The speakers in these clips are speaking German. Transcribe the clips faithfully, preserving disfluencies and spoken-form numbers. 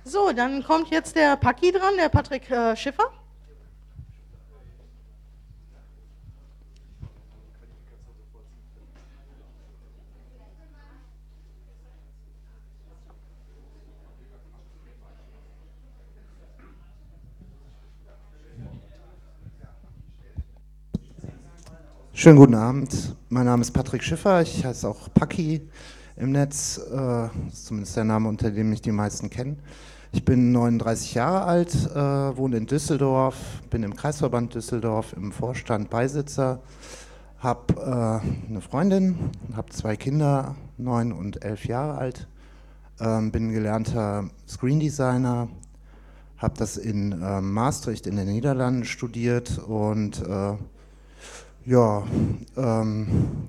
So, dann kommt jetzt der Paki dran, der Patrick äh, Schiffer. Schönen guten Abend. Mein Name ist Patrick Schiffer. Ich heiße auch Paki im Netz. Äh, das ist zumindest der Name, unter dem mich die meisten kennen. Ich bin neununddreißig Jahre alt, äh, wohne in Düsseldorf, bin im Kreisverband Düsseldorf im Vorstand Beisitzer, habe äh, eine Freundin, habe zwei Kinder, neun und elf Jahre alt, äh, bin gelernter Screen-Designer, habe das in äh, Maastricht in den Niederlanden studiert und äh, ja, ähm,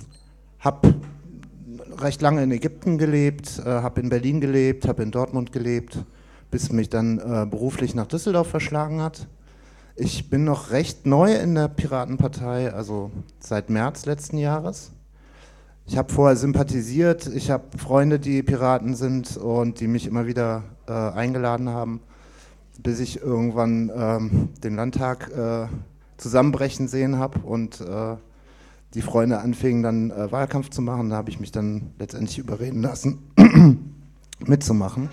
habe recht lange in Ägypten gelebt, äh, habe in Berlin gelebt, habe in Dortmund gelebt, bis mich dann äh, beruflich nach Düsseldorf verschlagen hat. Ich bin noch recht neu in der Piratenpartei, also seit März letzten Jahres. Ich habe vorher sympathisiert, ich habe Freunde, die Piraten sind und die mich immer wieder äh, eingeladen haben, bis ich irgendwann ähm, den Landtag äh, zusammenbrechen sehen habe und äh, die Freunde anfingen dann äh, Wahlkampf zu machen. Da habe ich mich dann letztendlich überreden lassen, mitzumachen.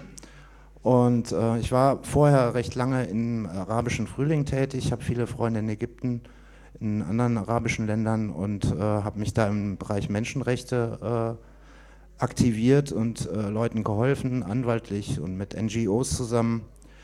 Und äh, ich war vorher recht lange im arabischen Frühling tätig, habe viele Freunde in Ägypten, in anderen arabischen Ländern und äh, habe mich da im Bereich Menschenrechte äh, aktiviert und äh, Leuten geholfen, anwaltlich und mit N G Os zusammen.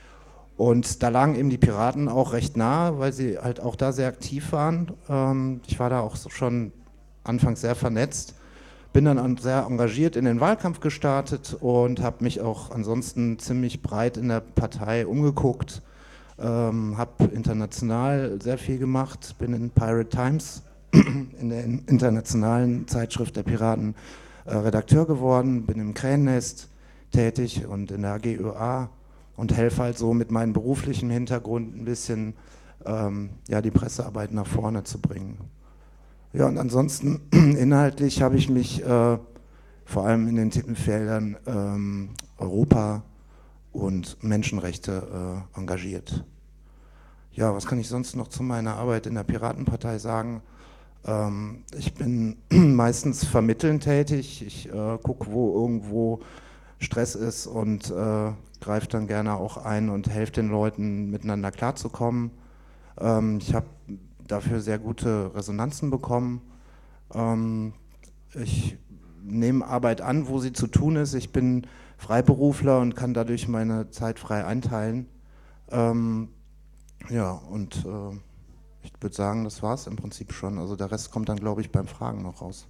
Und da lagen eben die Piraten auch recht nah, weil sie halt auch da sehr aktiv waren. Ähm, ich war da auch schon anfangs sehr vernetzt, bin dann sehr engagiert in den Wahlkampf gestartet und habe mich auch ansonsten ziemlich breit in der Partei umgeguckt, ähm, habe international sehr viel gemacht, bin in Pirate Times, in der internationalen Zeitschrift der Piraten, äh, Redakteur geworden, bin im Krähennest tätig und in der A G Ö A und helfe halt so mit meinem beruflichen Hintergrund ein bisschen ähm, ja, die Pressearbeit nach vorne zu bringen. Ja, und ansonsten inhaltlich habe ich mich äh, vor allem in den Themenfeldern ähm, Europa und Menschenrechte äh, engagiert. Ja, was kann ich sonst noch zu meiner Arbeit in der Piratenpartei sagen? Ähm, ich bin meistens vermittelnd tätig. Ich äh, gucke, wo irgendwo Stress ist und äh, greife dann gerne auch ein und helfe den Leuten, miteinander klarzukommen. Ähm, ich habe dafür sehr gute Resonanzen bekommen. Ähm, ich nehme Arbeit an, wo sie zu tun ist. Ich bin Freiberufler und kann dadurch meine Zeit frei einteilen. Ähm, ja, und äh, ich würde sagen, das war es im Prinzip schon. Also der Rest kommt dann, glaube ich, beim Fragen noch raus.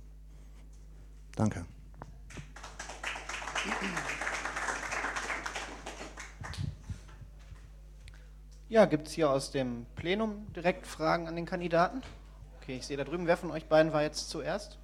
Danke. Ja, gibt es hier aus dem Plenum direkt Fragen an den Kandidaten? Okay, ich sehe da drüben, wer von euch beiden war jetzt zuerst?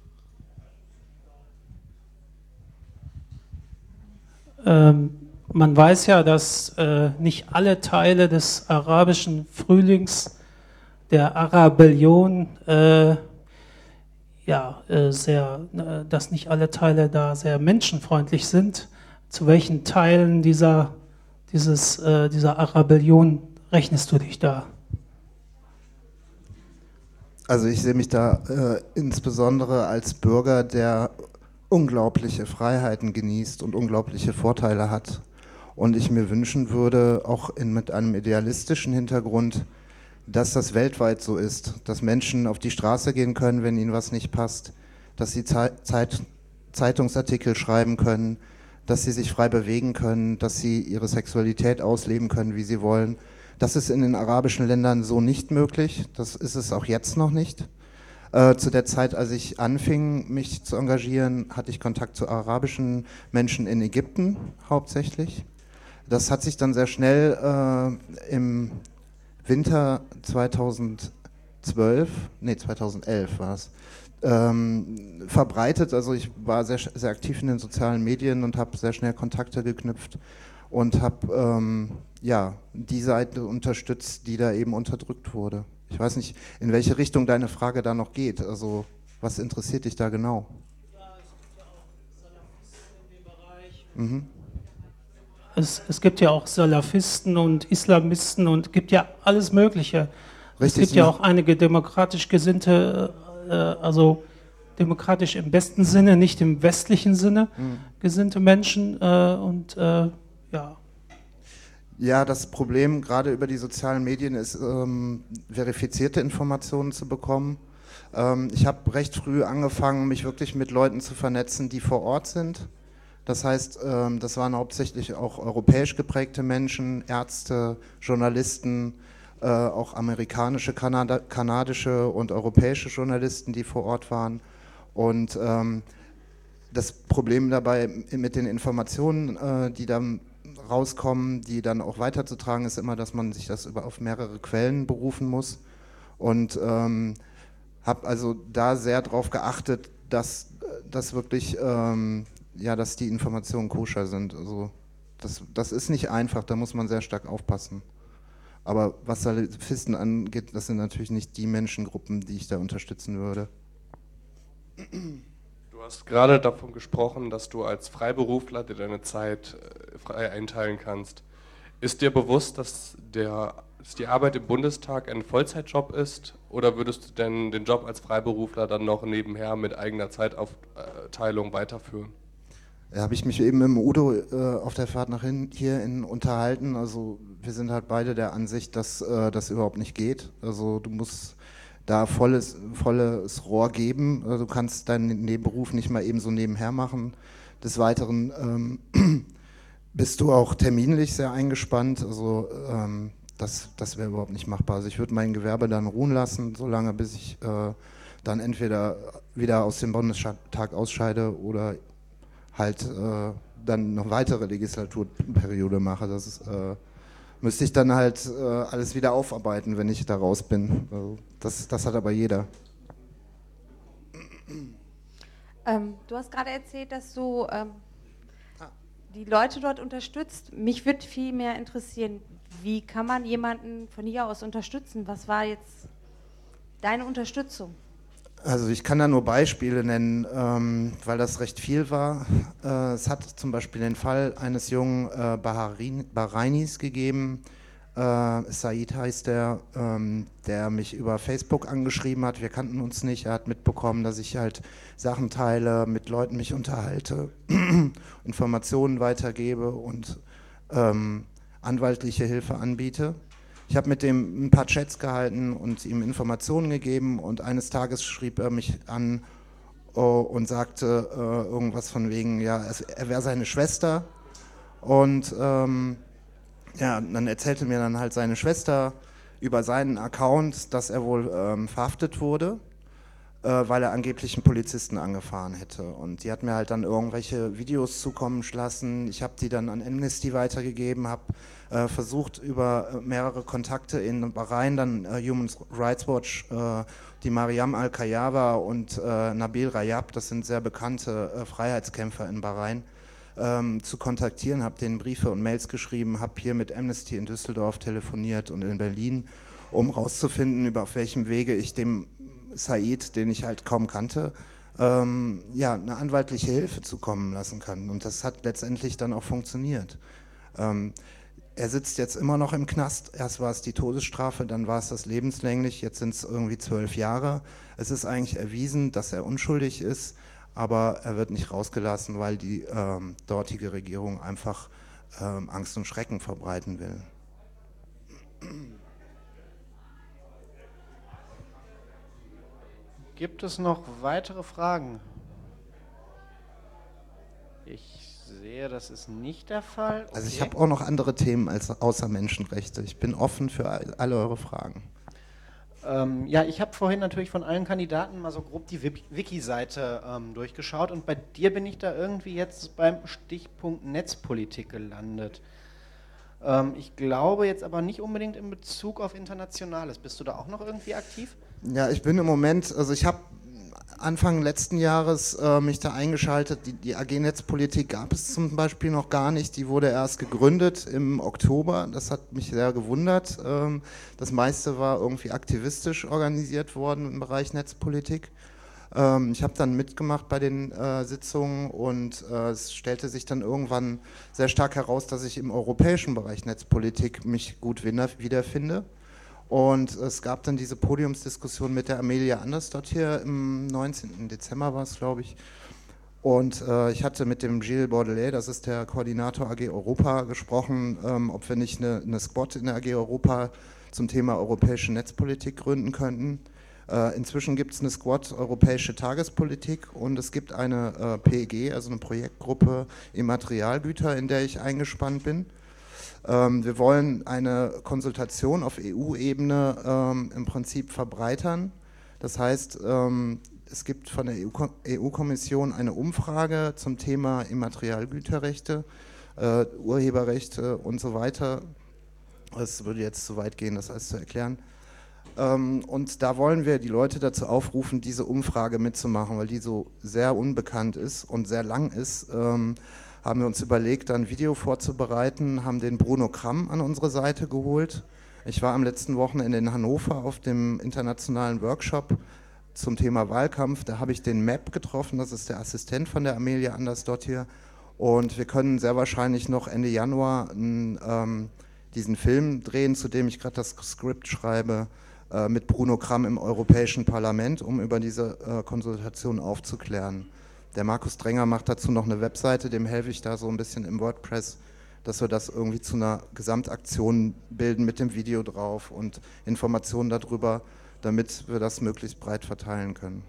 Ähm, man weiß ja, dass äh, nicht alle Teile des arabischen Frühlings, der Arabellion, äh, ja, äh, sehr, äh, dass nicht alle Teile da sehr menschenfreundlich sind. Zu welchen Teilen dieser, dieses, äh, dieser Arabellion rechnest du dich da? Also ich sehe mich da äh, insbesondere als Bürger, der unglaubliche Freiheiten genießt und unglaubliche Vorteile hat. Und ich mir wünschen würde, auch in, mit einem idealistischen Hintergrund, dass das weltweit so ist, dass Menschen auf die Straße gehen können, wenn ihnen was nicht passt, dass sie Zeit, Zeitungsartikel schreiben können, dass sie sich frei bewegen können, dass sie ihre Sexualität ausleben können, wie sie wollen. Das ist in den arabischen Ländern so nicht möglich, das ist es auch jetzt noch nicht. Äh, zu der Zeit, als ich anfing, mich zu engagieren, hatte ich Kontakt zu arabischen Menschen in Ägypten hauptsächlich. Das hat sich dann sehr schnell äh, im Winter zweitausendzwölf, nee zweitausendelf war es, ähm, verbreitet. Also ich war sehr, sehr aktiv in den sozialen Medien und habe sehr schnell Kontakte geknüpft und habe ähm, ja, die Seite unterstützt, die da eben unterdrückt wurde. Ich weiß nicht, in welche Richtung deine Frage da noch geht. Also was interessiert dich da genau? Ja, es gibt ja auch Salafisten in dem Bereich. Mhm. es, es gibt ja auch Salafisten und Islamisten und gibt ja alles Mögliche. Richtig, es gibt ja ne? auch einige demokratisch gesinnte, äh, also demokratisch im besten Sinne, nicht im westlichen Sinne Mhm. gesinnte Menschen äh, und äh, ja. Ja, das Problem gerade über die sozialen Medien ist, ähm, verifizierte Informationen zu bekommen. Ähm, ich habe recht früh angefangen, mich wirklich mit Leuten zu vernetzen, die vor Ort sind. Das heißt, ähm, das waren hauptsächlich auch europäisch geprägte Menschen, Ärzte, Journalisten, äh, auch amerikanische, Kanada kanadische und europäische Journalisten, die vor Ort waren. Und ähm, das Problem dabei mit den Informationen, äh, die dann rauskommen, die dann auch weiterzutragen, ist immer, dass man sich das über auf mehrere Quellen berufen muss. Und ähm, habe also da sehr darauf geachtet, dass, dass wirklich, ähm, ja, dass die Informationen koscher sind. Also das, das ist nicht einfach, da muss man sehr stark aufpassen. Aber was Salafisten angeht, das sind natürlich nicht die Menschengruppen, die ich da unterstützen würde. Du hast gerade davon gesprochen, dass du als Freiberufler dir deine Zeit äh, frei einteilen kannst. Ist dir bewusst, dass, der, dass die Arbeit im Bundestag ein Vollzeitjob ist? Oder würdest du denn den Job als Freiberufler dann noch nebenher mit eigener Zeitaufteilung weiterführen? Da habe ich mich eben mit dem Udo äh, auf der Fahrt nach hin, hierhin unterhalten. Also wir sind halt beide der Ansicht, dass äh, das überhaupt nicht geht. Also du musst da volles, volles Rohr geben. Also du kannst deinen Nebenberuf nicht mal eben so nebenher machen. Des Weiteren ähm, bist du auch terminlich sehr eingespannt. Also ähm, das, das wäre überhaupt nicht machbar. Also ich würde mein Gewerbe dann ruhen lassen, solange bis ich äh, dann entweder wieder aus dem Bundestag ausscheide oder halt äh, dann noch weitere Legislaturperiode mache. Das ist, äh, müsste ich dann halt äh, alles wieder aufarbeiten, wenn ich da raus bin. Also das, das hat aber jeder. Ähm, du hast gerade erzählt, dass du ähm, die Leute dort unterstützt. Mich würde viel mehr interessieren, wie kann man jemanden von hier aus unterstützen? Was war jetzt deine Unterstützung? Also ich kann da nur Beispiele nennen, ähm, weil das recht viel war. Äh, es hat zum Beispiel den Fall eines jungen äh, Baharin, Bahrainis gegeben, äh, Said heißt der, ähm, der mich über Facebook angeschrieben hat. Wir kannten uns nicht. Er hat mitbekommen, dass ich halt Sachen teile, mit Leuten mich unterhalte, Informationen weitergebe und ähm, anwaltliche Hilfe anbiete. Ich habe mit dem ein paar Chats gehalten und ihm Informationen gegeben und eines Tages schrieb er mich an oh, und sagte äh, irgendwas von wegen, ja, es, er wäre seine Schwester und ähm, ja, dann erzählte mir dann halt seine Schwester über seinen Account, dass er wohl ähm, verhaftet wurde, äh, weil er angeblich einen Polizisten angefahren hätte. Und die hat mir halt dann irgendwelche Videos zukommen lassen. Ich habe die dann an Amnesty weitergegeben, habe äh, versucht über äh, mehrere Kontakte in Bahrain, dann äh, Human Rights Watch, äh, die Mariam Al-Kayawa und äh, Nabil Rajab, das sind sehr bekannte äh, Freiheitskämpfer in Bahrain, ähm, zu kontaktieren, habe denen Briefe und Mails geschrieben, habe hier mit Amnesty in Düsseldorf telefoniert und in Berlin, um rauszufinden, über auf welchem Wege ich dem Said, den ich halt kaum kannte, ähm, ja, eine anwaltliche Hilfe zukommen lassen kann. Und das hat letztendlich dann auch funktioniert. Ähm, er sitzt jetzt immer noch im Knast. Erst war es die Todesstrafe, dann war es das lebenslänglich. Jetzt sind es irgendwie zwölf Jahre. Es ist eigentlich erwiesen, dass er unschuldig ist, aber er wird nicht rausgelassen, weil die ähm, dortige Regierung einfach ähm, Angst und Schrecken verbreiten will. Gibt es noch weitere Fragen? Ich sehe, das ist nicht der Fall. Okay. Also ich habe auch noch andere Themen als außer Menschenrechte. Ich bin offen für alle eure Fragen. Ähm, ja, ich habe vorhin natürlich von allen Kandidaten mal so grob die Wiki-Seite ähm, durchgeschaut und bei dir bin ich da irgendwie jetzt beim Stichpunkt Netzpolitik gelandet. Ähm, ich glaube jetzt aber nicht unbedingt in Bezug auf Internationales. Bist du da auch noch irgendwie aktiv? Ja, ich bin im Moment, also ich habe Anfang letzten Jahres äh, mich da eingeschaltet. Die, die A G Netzpolitik gab es zum Beispiel noch gar nicht. Die wurde erst gegründet im Oktober. Das hat mich sehr gewundert. Ähm, das meiste war irgendwie aktivistisch organisiert worden im Bereich Netzpolitik. Ähm, ich habe dann mitgemacht bei den äh, Sitzungen und äh, es stellte sich dann irgendwann sehr stark heraus, dass ich im europäischen Bereich Netzpolitik mich gut wiederfinde. Und es gab dann diese Podiumsdiskussion mit der Amelia Andersdottir im neunzehnten Dezember war es, glaube ich. Und äh, ich hatte mit dem Gilles Bordelais, das ist der Koordinator A G Europa, gesprochen, ähm, ob wir nicht eine, eine Squad in der A G Europa zum Thema europäische Netzpolitik gründen könnten. Äh, inzwischen gibt es eine Squad Europäische Tagespolitik und es gibt eine äh, P E G, also eine Projektgruppe Immaterialgüter, in der ich eingespannt bin. Ähm, wir wollen eine Konsultation auf E U-Ebene ähm, im Prinzip verbreitern. Das heißt, ähm, es gibt von der E U-Kommission eine Umfrage zum Thema Immaterialgüterrechte, äh, Urheberrechte und so weiter. Es würde jetzt zu weit gehen, das alles zu erklären. Ähm, und da wollen wir die Leute dazu aufrufen, diese Umfrage mitzumachen, weil die so sehr unbekannt ist und sehr lang ist. Ähm, haben wir uns überlegt, da ein Video vorzubereiten, haben den Bruno Kramm an unsere Seite geholt. Ich war am letzten Wochenende in Hannover auf dem internationalen Workshop zum Thema Wahlkampf. Da habe ich den M A P getroffen, das ist der Assistent von der Amelia Andersdottir. Und wir können sehr wahrscheinlich noch Ende Januar einen, ähm, diesen Film drehen, zu dem ich gerade das Skript schreibe, äh, mit Bruno Kramm im Europäischen Parlament, um über diese äh, Konsultation aufzuklären. Der Markus Drenger macht dazu noch eine Webseite, dem helfe ich da so ein bisschen im WordPress, dass wir das irgendwie zu einer Gesamtaktion bilden mit dem Video drauf und Informationen darüber, damit wir das möglichst breit verteilen können.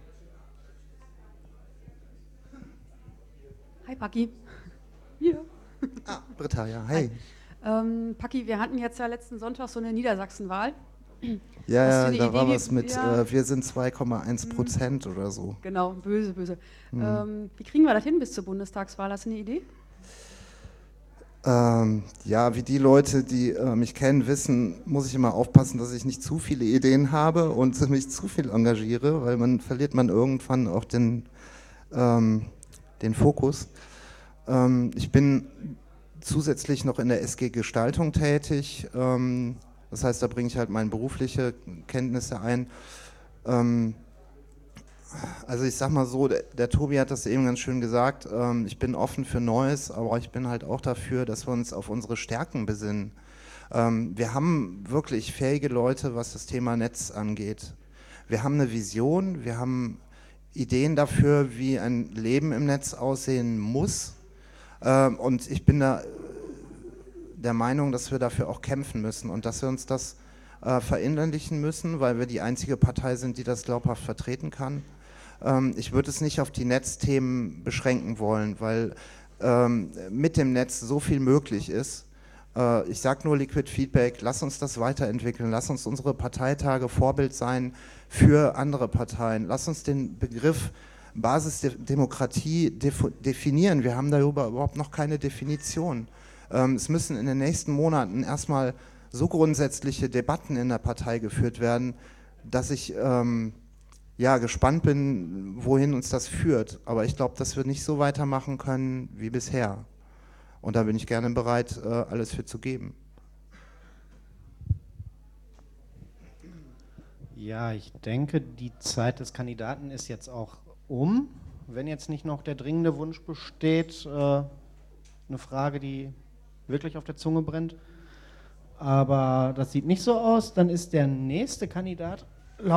Hi Paki. Hier. Ah, Britta, ja, hey. Hi. Ähm, Paki, wir hatten jetzt ja letzten Sonntag so eine Niedersachsenwahl. Ja, ja, eine da Idee war was mit, ja. äh, wir sind zwei Komma eins Prozent oder so. Genau, böse, böse. Mhm. Ähm, wie kriegen wir das hin bis zur Bundestagswahl? Hast du eine Idee? Ähm, ja, wie die Leute, die äh, mich kennen, wissen, muss ich immer aufpassen, dass ich nicht zu viele Ideen habe und mich zu viel engagiere, weil man verliert man irgendwann auch den, ähm, den Fokus. Ähm, ich bin zusätzlich noch in der S G Gestaltung tätig. Ähm, das heißt, da bringe ich halt meine berufliche Kenntnisse ein. Ähm, Also ich sag mal so, der, der Tobi hat das eben ganz schön gesagt, ähm, ich bin offen für Neues, aber ich bin halt auch dafür, dass wir uns auf unsere Stärken besinnen. Ähm, wir haben wirklich fähige Leute, was das Thema Netz angeht. Wir haben eine Vision, wir haben Ideen dafür, wie ein Leben im Netz aussehen muss. Ähm, und ich bin da der Meinung, dass wir dafür auch kämpfen müssen und dass wir uns das äh, verinnerlichen müssen, weil wir die einzige Partei sind, die das glaubhaft vertreten kann. Ähm, ich würde es nicht auf die Netzthemen beschränken wollen, weil ähm, mit dem Netz so viel möglich ist. Äh, ich sage nur Liquid Feedback, lass uns das weiterentwickeln, lass uns unsere Parteitage Vorbild sein für andere Parteien, lass uns den Begriff Basisdemokratie definieren. Wir haben darüber überhaupt noch keine Definition. Ähm, es müssen in den nächsten Monaten erstmal so grundsätzliche Debatten in der Partei geführt werden, dass ich ähm, ja, gespannt bin, wohin uns das führt. Aber ich glaube, dass wir nicht so weitermachen können wie bisher. Und da bin ich gerne bereit, äh, alles für zu geben. Ja, ich denke, die Zeit des Kandidaten ist jetzt auch um. Wenn jetzt nicht noch der dringende Wunsch besteht, äh, eine Frage, die wirklich auf der Zunge brennt. Aber das sieht nicht so aus. Dann ist der nächste Kandidat